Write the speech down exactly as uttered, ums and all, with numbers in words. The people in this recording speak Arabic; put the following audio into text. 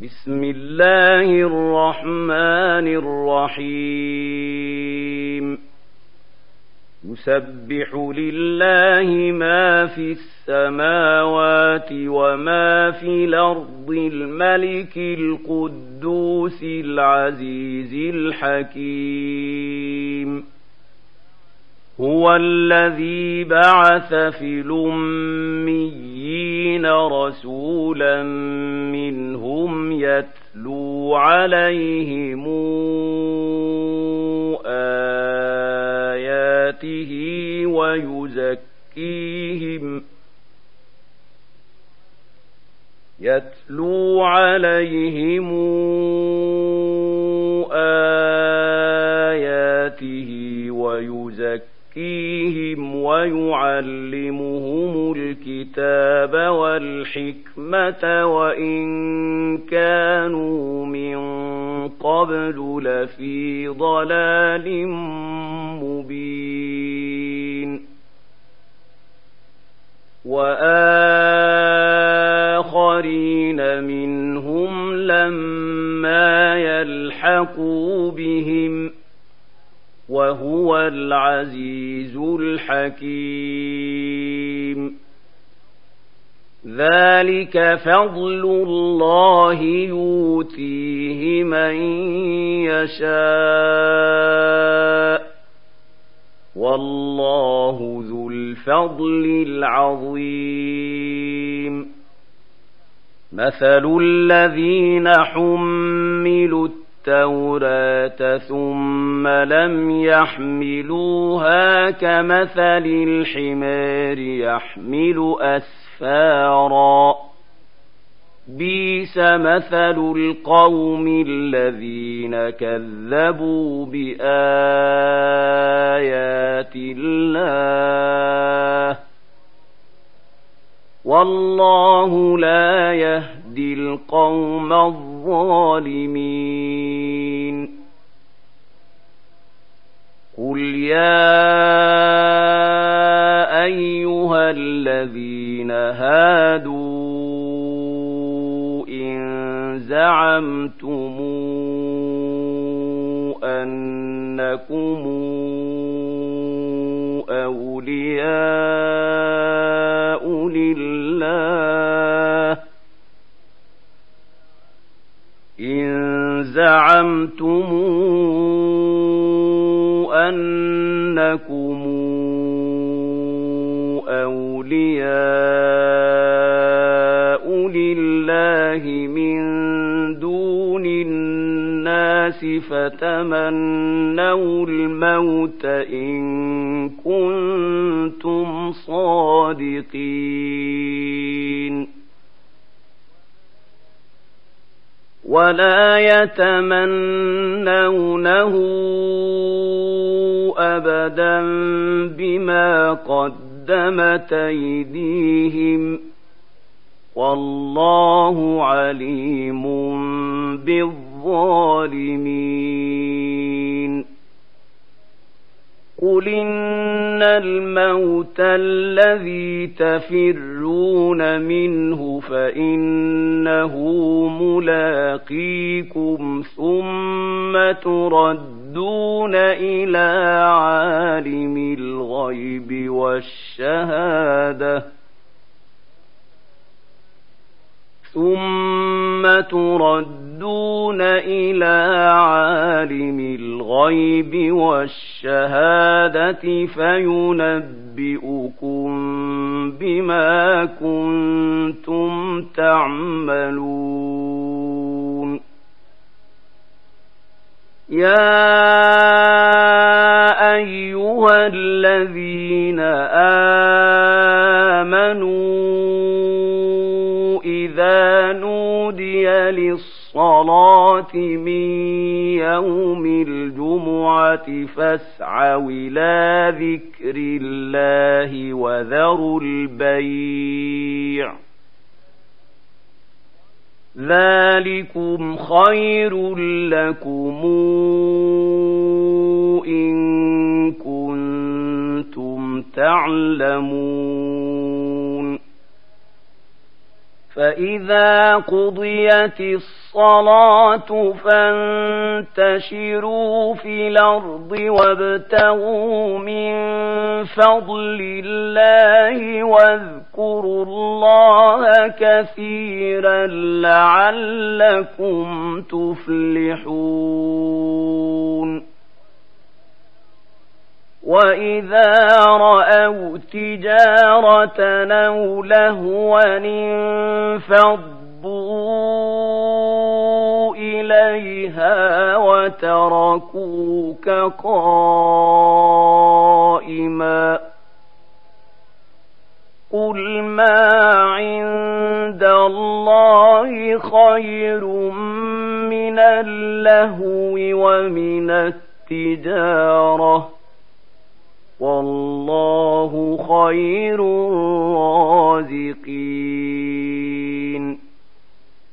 بسم الله الرحمن الرحيم يسبح لله ما في السماوات وما في الأرض الملك القدوس العزيز الحكيم هو الذي بعث في الأميين رسولا منهم يتلو عليهم آياته ويزكيهم يتلو عليهم آياته ويزكيهم ويعلمهم الكتاب والحكمة وإن كانوا من قبل لفي ضلال مبين وآخرين منهم لما يلحقوا بهم وهو العزيز الحكيم ذلك فضل الله يؤتيه من يشاء والله ذو الفضل العظيم مثل الذين حملوا التوراة ثم لم يحملوها كمثل الحمار يحمل أسفارا بئس مثل القوم الذين كذبوا بآيات الله والله لا يهدي القوم الظالمين قل يا أيها الذين هادوا إن زعمتم أنكم أولياء لله إن زعمتم أنكم أولياء لله من دون الناس فتمنوا الموت إن كنتم صادقين ولا يتمنونه أبدا بما قدمت أيديهم والله عليم بالظالمين قل إن الموت الذي تفرون منه فإنه ملاقيكم ثم تردون إلى عالم الغيب والشهادة ثم تردون إلى عالم الغيب والشهادة فينبئكم بما كنتم تعملون يا أيها الذين آمنوا إذا نودي للصلاة من يوم الجمعة فاسعوا إلى ذكر الله وذروا البيع ذلكم خير لكم إن كنتم تعلمون فإذا قضيت الصلاة الصلاة فانتشروا في الأرض وابتغوا من فضل الله واذكروا الله كثيرا لعلكم تفلحون وَإِذَا رَأَوْا تِجَارَةً أَوْ لَهْوًا انفَضُّوا إِلَيْهَا وَتَرَكُوكَ قَائِمًا قُلْ مَا عِندَ اللَّهِ خَيْرٌ مِنَ اللَّهْوِ وَمِنَ التِّجَارَةِ والله خير الرازقين